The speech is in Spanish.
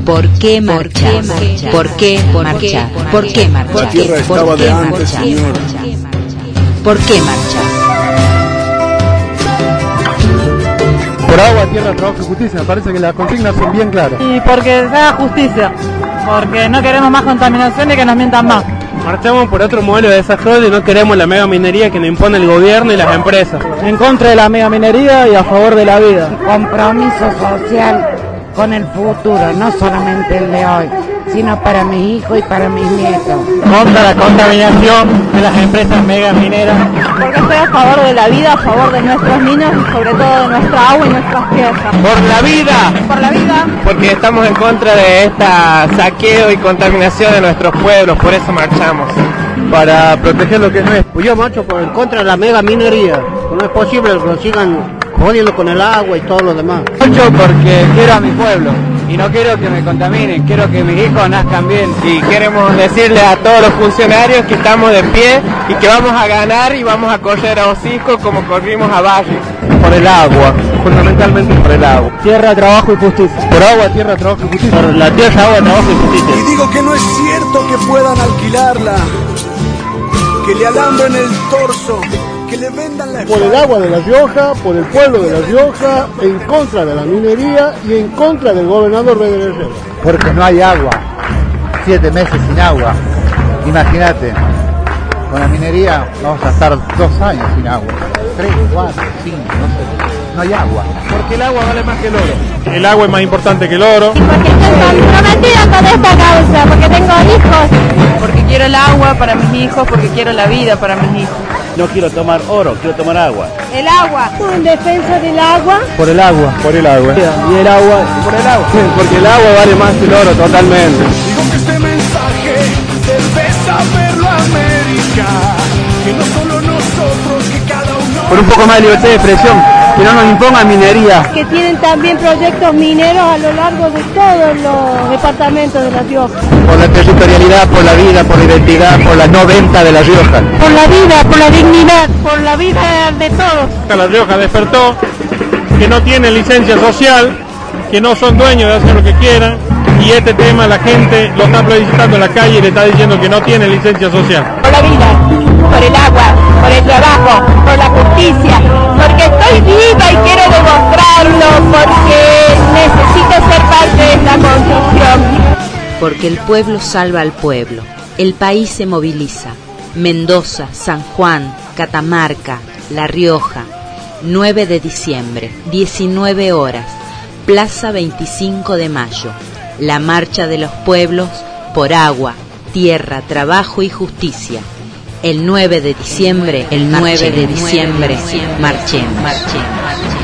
¿Por qué marchar? ¿Por qué marchar? ¿Por qué marchar? La tierra estaba de antes, señor. ¿Por qué marchar? Por agua, tierra, trabajo y justicia. Me parece que las consignas son bien claras. Y porque se haga justicia, porque no queremos más contaminación y que nos mientan más. Marchamos por otro modelo de desarrollo y no queremos la mega minería que nos impone el gobierno y las empresas. En contra de la mega minería y a favor de la vida. Compromiso social con el futuro, no solamente el de hoy, sino para mis hijos y para mis nietos. Contra la contaminación de las empresas mega mineras. Porque estoy a favor de la vida, a favor de nuestros niños y sobre todo de nuestra agua y nuestras tierras. ¡Por la vida! Por la vida. Porque estamos en contra de esta saqueo y contaminación de nuestros pueblos, por eso marchamos. Para proteger lo que no es. Yo marcho por en contra de la mega minería. No es posible que lo sigan jodiendo con el agua y todo lo demás. Marcho porque quiero a mi pueblo y no quiero que me contaminen, quiero que mis hijos nazcan bien. Y queremos decirle a todos los funcionarios que estamos de pie y que vamos a ganar y vamos a correr a hocico como corrimos a Barrio. Por el agua, fundamentalmente por el agua. Tierra, trabajo y justicia. Por agua, tierra, trabajo y justicia. Por la tierra, agua, trabajo y justicia. Y digo que no es cierto que puedan alquilarla, que le alambren el torso, que le vendan la... Por el agua de La Rioja, por el pueblo de La Rioja, en contra de la minería y en contra del gobernador Beder Herrera. Porque no hay agua, 7 meses sin agua, imagínate, con la minería vamos a estar 2 años sin agua, 3, 4, 5, no sé, no hay agua. Porque el agua vale más que el oro. El agua es más importante que el oro. Y porque estoy comprometida con esta causa, porque tengo hijos. Porque quiero el agua para mis hijos, porque quiero la vida para mis hijos. No quiero tomar oro, quiero tomar agua. El agua. En defensa del agua. Por el agua. Por el agua. Y el agua, por el agua. Porque el agua vale más que el oro, totalmente. Digo que este mensaje debe saberlo América, que no solo nosotros, que cada uno... Por un poco más de libertad de expresión, que no nos impongan minería. Que tienen también proyectos mineros a lo largo de todos los departamentos de La Rioja. Por la territorialidad, por la vida, por la identidad, por la no venta de La Rioja. Por la vida, por la dignidad, por la vida de todos. La Rioja despertó, que no tiene licencia social, que no son dueños de hacer lo que quieran, y este tema la gente lo está plebiscitando en la calle y le está diciendo que no tiene licencia social. Por la vida, por el agua, por el trabajo, por la justicia, porque estoy viva y quiero demostrarlo, porque necesito ser parte de esta construcción. Porque el pueblo salva al pueblo, el país se moviliza. Mendoza, San Juan, Catamarca, La Rioja, 9 de diciembre, 19 horas, Plaza 25 de Mayo, la marcha de los pueblos por agua, tierra, trabajo y justicia. El 9 de diciembre, marchemos.